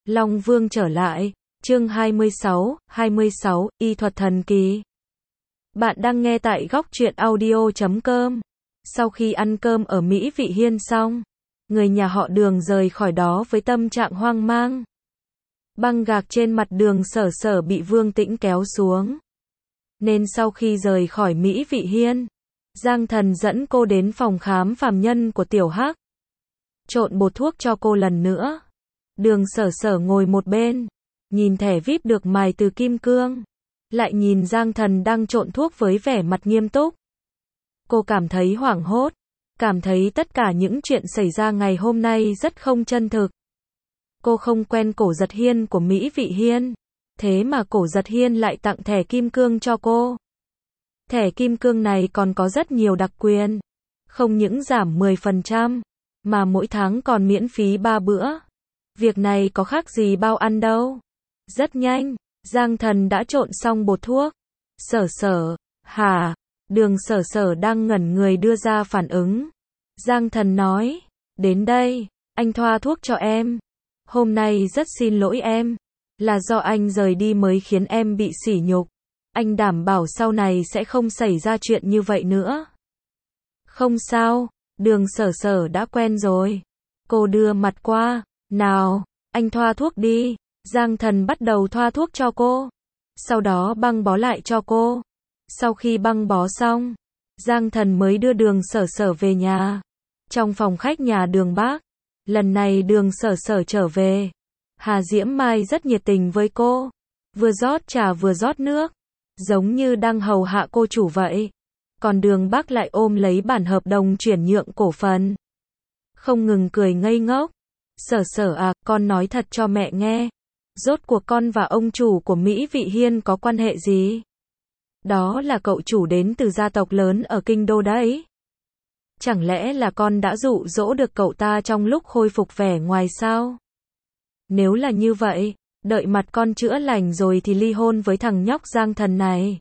Long Vương trở lại, chương 26, y thuật thần kỳ. Bạn đang nghe tại góc truyện audio.com. Sau khi ăn cơm ở Mỹ Vị Hiên xong, người nhà họ Đường rời khỏi đó với tâm trạng hoang mang. Băng gạc trên mặt Đường Sở Sở bị Vương Tĩnh kéo xuống. Nên sau khi rời khỏi Mỹ Vị Hiên, Giang Thần dẫn cô đến phòng khám phàm nhân của Tiểu Hắc. Trộn bột thuốc cho cô lần nữa. Đường Sở Sở ngồi một bên, nhìn thẻ VIP được mài từ kim cương, lại nhìn Giang Thần đang trộn thuốc với vẻ mặt nghiêm túc. Cô cảm thấy hoảng hốt, cảm thấy tất cả những chuyện xảy ra ngày hôm nay rất không chân thực. Cô không quen Cổ Giật Hiên của Mỹ Vị Hiên, thế mà Cổ Giật Hiên lại tặng thẻ kim cương cho cô. Thẻ kim cương này còn có rất nhiều đặc quyền, không những giảm 10%, mà mỗi tháng còn miễn phí 3 bữa. Việc này có khác gì bao ăn đâu. Rất nhanh, Giang Thần đã trộn xong bột thuốc. Sở Sở, hả? Đường Sở Sở đang ngẩn người đưa ra phản ứng. Giang Thần nói, đến đây, anh thoa thuốc cho em. Hôm nay rất xin lỗi em, là do anh rời đi mới khiến em bị sỉ nhục. Anh đảm bảo sau này sẽ không xảy ra chuyện như vậy nữa. Không sao, Đường Sở Sở đã quen rồi. Cô đưa mặt qua, nào, anh thoa thuốc đi. Giang Thần bắt đầu thoa thuốc cho cô, sau đó băng bó lại cho cô. Sau khi băng bó xong, Giang Thần mới đưa Đường Sở Sở về nhà. Trong phòng khách nhà Đường Bác, lần này Đường Sở Sở trở về, Hà Diễm Mai rất nhiệt tình với cô, vừa rót trà vừa rót nước, giống như đang hầu hạ cô chủ vậy. Còn Đường Bác lại ôm lấy bản hợp đồng chuyển nhượng cổ phần, không ngừng cười ngây ngốc. Sở Sở à, con nói thật cho mẹ nghe, rốt cuộc con và ông chủ của Mỹ Vị Hiên có quan hệ gì? Đó là cậu chủ đến từ gia tộc lớn ở kinh đô đấy. Chẳng lẽ là con đã dụ dỗ được cậu ta trong lúc khôi phục vẻ ngoài sao? Nếu là như vậy, đợi mặt con chữa lành rồi thì ly hôn với thằng nhóc Giang Thần này.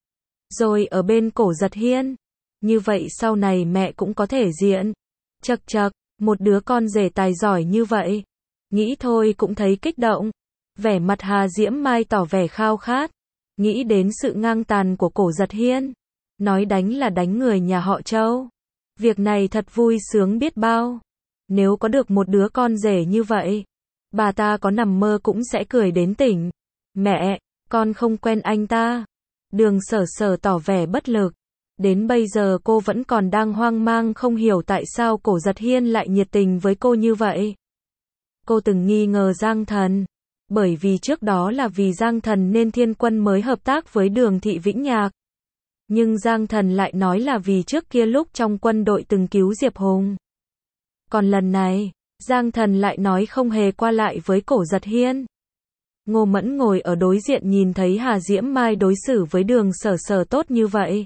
Rồi ở bên Cổ Giật Hiên. Như vậy sau này mẹ cũng có thể diện. Chậc chậc, một đứa con rể tài giỏi như vậy. Nghĩ thôi cũng thấy kích động. Vẻ mặt Hà Diễm Mai tỏ vẻ khao khát. Nghĩ đến sự ngang tàn của Cổ Giật Hiên. Nói đánh là đánh người nhà họ Châu. Việc này thật vui sướng biết bao. Nếu có được một đứa con rể như vậy, bà ta có nằm mơ cũng sẽ cười đến tỉnh. Mẹ, con không quen anh ta. Đường Sở Sở tỏ vẻ bất lực. Đến bây giờ cô vẫn còn đang hoang mang không hiểu tại sao Cổ Giật Hiên lại nhiệt tình với cô như vậy. Cô từng nghi ngờ Giang Thần, bởi vì trước đó là vì Giang Thần nên Thiên Quân mới hợp tác với Đường Thị Vĩnh Nhạc. Nhưng Giang Thần lại nói là vì trước kia lúc trong quân đội từng cứu Diệp Hùng. Còn lần này, Giang Thần lại nói không hề qua lại với Cổ Giật Hiên. Ngô Mẫn ngồi ở đối diện nhìn thấy Hà Diễm Mai đối xử với Đường Sở Sở tốt như vậy.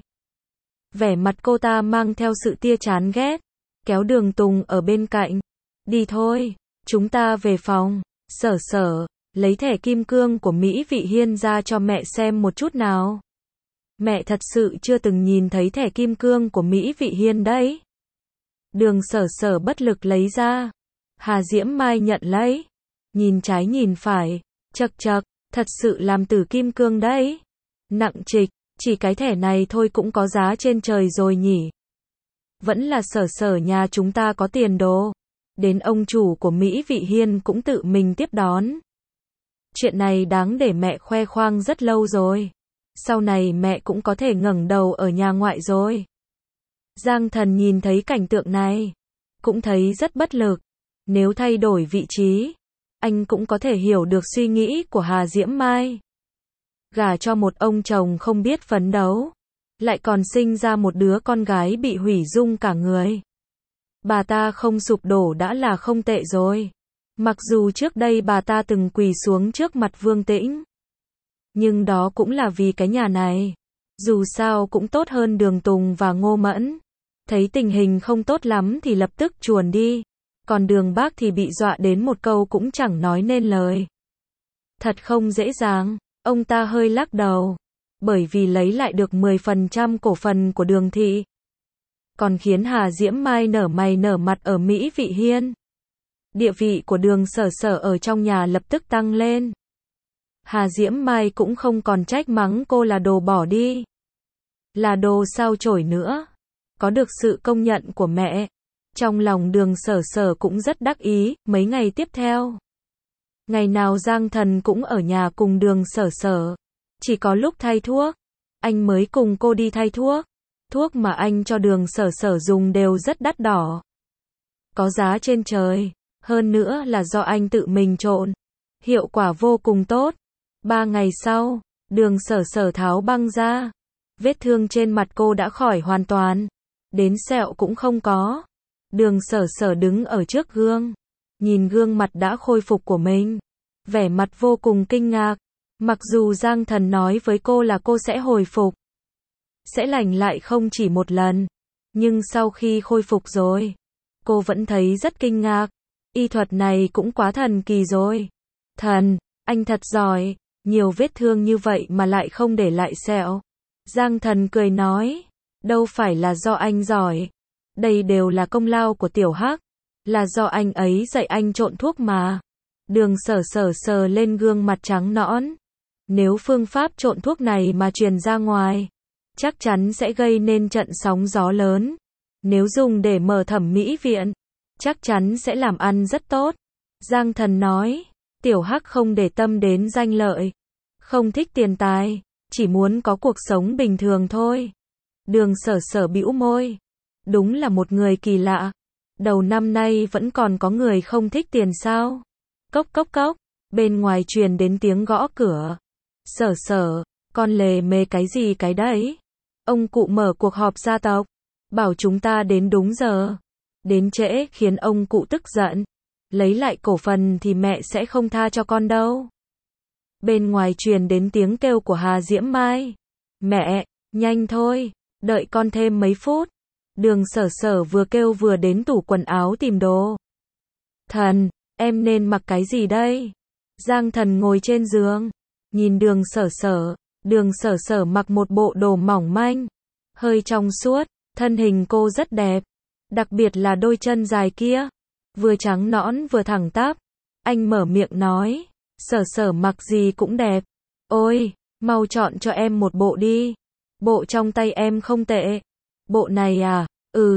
Vẻ mặt cô ta mang theo sự tia chán ghét, kéo Đường Tùng ở bên cạnh. Đi thôi, chúng ta về phòng. Sở Sở, lấy thẻ kim cương của Mỹ Vị Hiên ra cho mẹ xem một chút nào. Mẹ thật sự chưa từng nhìn thấy thẻ kim cương của Mỹ Vị Hiên đấy. Đường Sở Sở bất lực lấy ra. Hà Diễm Mai nhận lấy. Nhìn trái nhìn phải. Chậc chậc, thật sự làm từ kim cương đấy. Nặng trịch, chỉ cái thẻ này thôi cũng có giá trên trời rồi nhỉ. Vẫn là Sở Sở nhà chúng ta có tiền đồ. Đến ông chủ của Mỹ Vị Hiên cũng tự mình tiếp đón. Chuyện này đáng để mẹ khoe khoang rất lâu rồi. Sau này mẹ cũng có thể ngẩng đầu ở nhà ngoại rồi. Giang Thần nhìn thấy cảnh tượng này, cũng thấy rất bất lực. Nếu thay đổi vị trí, anh cũng có thể hiểu được suy nghĩ của Hà Diễm Mai. Gả cho một ông chồng không biết phấn đấu, lại còn sinh ra một đứa con gái bị hủy dung cả người. Bà ta không sụp đổ đã là không tệ rồi. Mặc dù trước đây bà ta từng quỳ xuống trước mặt Vương Tĩnh, nhưng đó cũng là vì cái nhà này. Dù sao cũng tốt hơn Đường Tùng và Ngô Mẫn. Thấy tình hình không tốt lắm thì lập tức chuồn đi. Còn Đường Bác thì bị dọa đến một câu cũng chẳng nói nên lời. Thật không dễ dàng, ông ta hơi lắc đầu. Bởi vì lấy lại được 10% cổ phần của Đường Thị. Còn khiến Hà Diễm Mai nở mày nở mặt ở Mỹ Vị Hiên. Địa vị của Đường Sở Sở ở trong nhà lập tức tăng lên. Hà Diễm Mai cũng không còn trách mắng cô là đồ bỏ đi, là đồ sao chổi nữa. Có được sự công nhận của mẹ, trong lòng Đường Sở Sở cũng rất đắc ý. Mấy ngày tiếp theo, ngày nào Giang Thần cũng ở nhà cùng Đường Sở Sở. Chỉ có lúc thay thuốc, anh mới cùng cô đi thay thuốc. Thuốc mà anh cho Đường Sở Sở dùng đều rất đắt đỏ, có giá trên trời. Hơn nữa là do anh tự mình trộn, hiệu quả vô cùng tốt. 3 ngày sau, Đường Sở Sở tháo băng ra. Vết thương trên mặt cô đã khỏi hoàn toàn, đến sẹo cũng không có. Đường Sở Sở đứng ở trước gương, nhìn gương mặt đã khôi phục của mình, vẻ mặt vô cùng kinh ngạc. Mặc dù Giang Thần nói với cô là cô sẽ hồi phục, sẽ lành lại không chỉ một lần, nhưng sau khi khôi phục rồi, cô vẫn thấy rất kinh ngạc. Y thuật này cũng quá thần kỳ rồi. Thần, anh thật giỏi, nhiều vết thương như vậy mà lại không để lại sẹo. Giang Thần cười nói, đâu phải là do anh giỏi, đây đều là công lao của Tiểu Hắc, là do anh ấy dạy anh trộn thuốc mà. Đường Sở Sở sờ lên gương mặt trắng nõn. Nếu phương pháp trộn thuốc này mà truyền ra ngoài, chắc chắn sẽ gây nên trận sóng gió lớn. Nếu dùng để mở thẩm mỹ viện, chắc chắn sẽ làm ăn rất tốt. Giang Thần nói, Tiểu Hắc không để tâm đến danh lợi, không thích tiền tài, chỉ muốn có cuộc sống bình thường thôi. Đường Sở Sở bĩu môi, đúng là một người kỳ lạ. Đầu năm nay vẫn còn có người không thích tiền sao? Cốc cốc cốc, bên ngoài truyền đến tiếng gõ cửa. Sở Sở, con lề mề cái gì cái đấy? Ông cụ mở cuộc họp gia tộc, bảo chúng ta đến đúng giờ. Đến trễ khiến ông cụ tức giận. Lấy lại cổ phần thì mẹ sẽ không tha cho con đâu. Bên ngoài truyền đến tiếng kêu của Hà Diễm Mai. Mẹ, nhanh thôi, đợi con thêm mấy phút. Đường Sở Sở vừa kêu vừa đến tủ quần áo tìm đồ. Thần, em nên mặc cái gì đây? Giang Thần ngồi trên giường, nhìn Đường Sở Sở. Đường Sở Sở mặc một bộ đồ mỏng manh, hơi trong suốt, thân hình cô rất đẹp, đặc biệt là đôi chân dài kia, vừa trắng nõn vừa thẳng tắp. Anh mở miệng nói, Sở Sở mặc gì cũng đẹp. Ôi, mau chọn cho em một bộ đi. Bộ trong tay em không tệ. Bộ này à?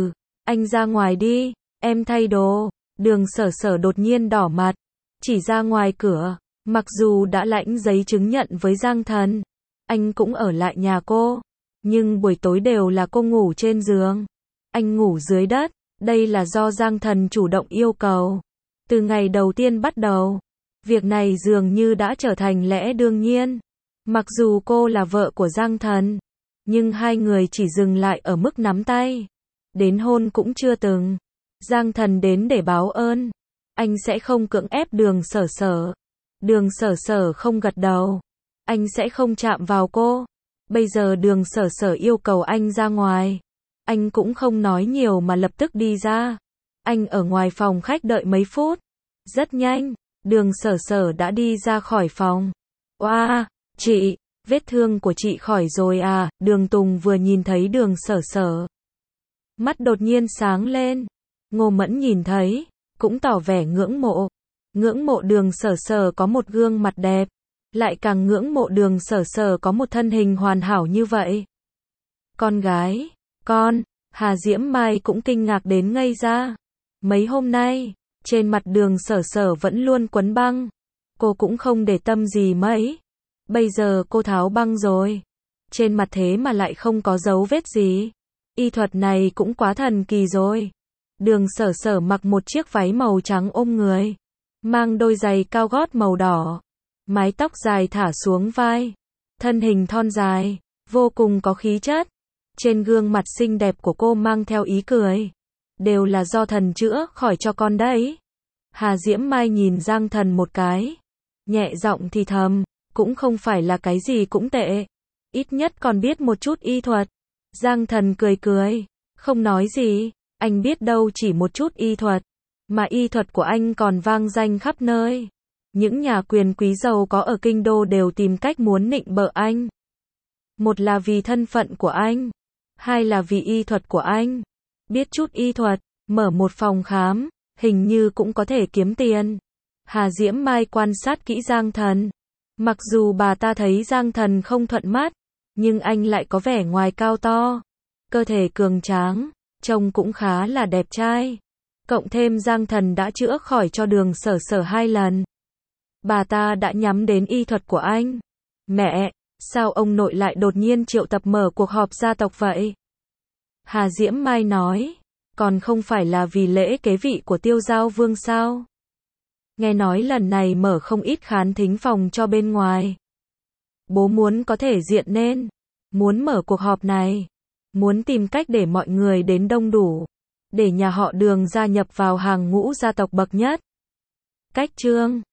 Anh ra ngoài đi, em thay đồ. Đường Sở Sở đột nhiên đỏ mặt, chỉ ra ngoài cửa. Mặc dù đã lãnh giấy chứng nhận với Giang Thần, anh cũng ở lại nhà cô, nhưng buổi tối đều là cô ngủ trên giường, anh ngủ dưới đất. Đây là do Giang Thần chủ động yêu cầu. Từ ngày đầu tiên bắt đầu, việc này dường như đã trở thành lẽ đương nhiên. Mặc dù cô là vợ của Giang Thần, nhưng hai người chỉ dừng lại ở mức nắm tay, đến hôn cũng chưa từng. Giang Thần đến để báo ơn, anh sẽ không cưỡng ép Đường Sở Sở. Đường Sở Sở không gật đầu, anh sẽ không chạm vào cô. Bây giờ Đường Sở Sở yêu cầu anh ra ngoài, anh cũng không nói nhiều mà lập tức đi ra. Anh ở ngoài phòng khách đợi mấy phút. Rất nhanh, Đường Sở Sở đã đi ra khỏi phòng. Oa, chị, vết thương của chị khỏi rồi à? Đường Tùng vừa nhìn thấy Đường Sở Sở, mắt đột nhiên sáng lên. Ngô Mẫn nhìn thấy, cũng tỏ vẻ ngưỡng mộ. Ngưỡng mộ Đường Sở Sở có một gương mặt đẹp, lại càng ngưỡng mộ Đường Sở Sở có một thân hình hoàn hảo như vậy. Con gái, Hà Diễm Mai cũng kinh ngạc đến ngây ra. Mấy hôm nay, trên mặt Đường Sở Sở vẫn luôn quấn băng. Cô cũng không để tâm gì mấy. Bây giờ cô tháo băng rồi, trên mặt thế mà lại không có dấu vết gì. Y thuật này cũng quá thần kỳ rồi. Đường Sở Sở mặc một chiếc váy màu trắng ôm người, mang đôi giày cao gót màu đỏ, mái tóc dài thả xuống vai, thân hình thon dài, vô cùng có khí chất. Trên gương mặt xinh đẹp của cô mang theo ý cười. Đều là do thần chữa khỏi cho con đấy. Hà Diễm Mai nhìn Giang Thần một cái, nhẹ giọng thì thầm, cũng không phải là cái gì cũng tệ, ít nhất còn biết một chút y thuật. Giang Thần cười cười, không nói gì, anh biết đâu chỉ một chút y thuật, mà y thuật của anh còn vang danh khắp nơi. Những nhà quyền quý giàu có ở kinh đô đều tìm cách muốn nịnh bợ anh. Một là vì thân phận của anh, hai là vì y thuật của anh. Biết chút y thuật, mở một phòng khám, Hình như cũng có thể kiếm tiền. Hà Diễm Mai quan sát kỹ Giang Thần. Mặc dù bà ta thấy Giang Thần không thuận mắt, nhưng anh lại có vẻ ngoài cao to, cơ thể cường tráng, trông cũng khá là đẹp trai. Cộng thêm Giang Thần đã chữa khỏi cho Đường Sở Sở 2 lần. Bà ta đã nhắm đến y thuật của anh. Mẹ, sao ông nội lại đột nhiên triệu tập mở cuộc họp gia tộc vậy? Hà Diễm Mai nói, còn không phải là vì lễ kế vị của Tiêu Giao Vương sao? Nghe nói lần này mở không ít khán thính phòng cho bên ngoài. Bố muốn có thể diện nên, muốn mở cuộc họp này, muốn tìm cách để mọi người đến đông đủ, để nhà họ Đường gia nhập vào hàng ngũ gia tộc bậc nhất. Cách Trương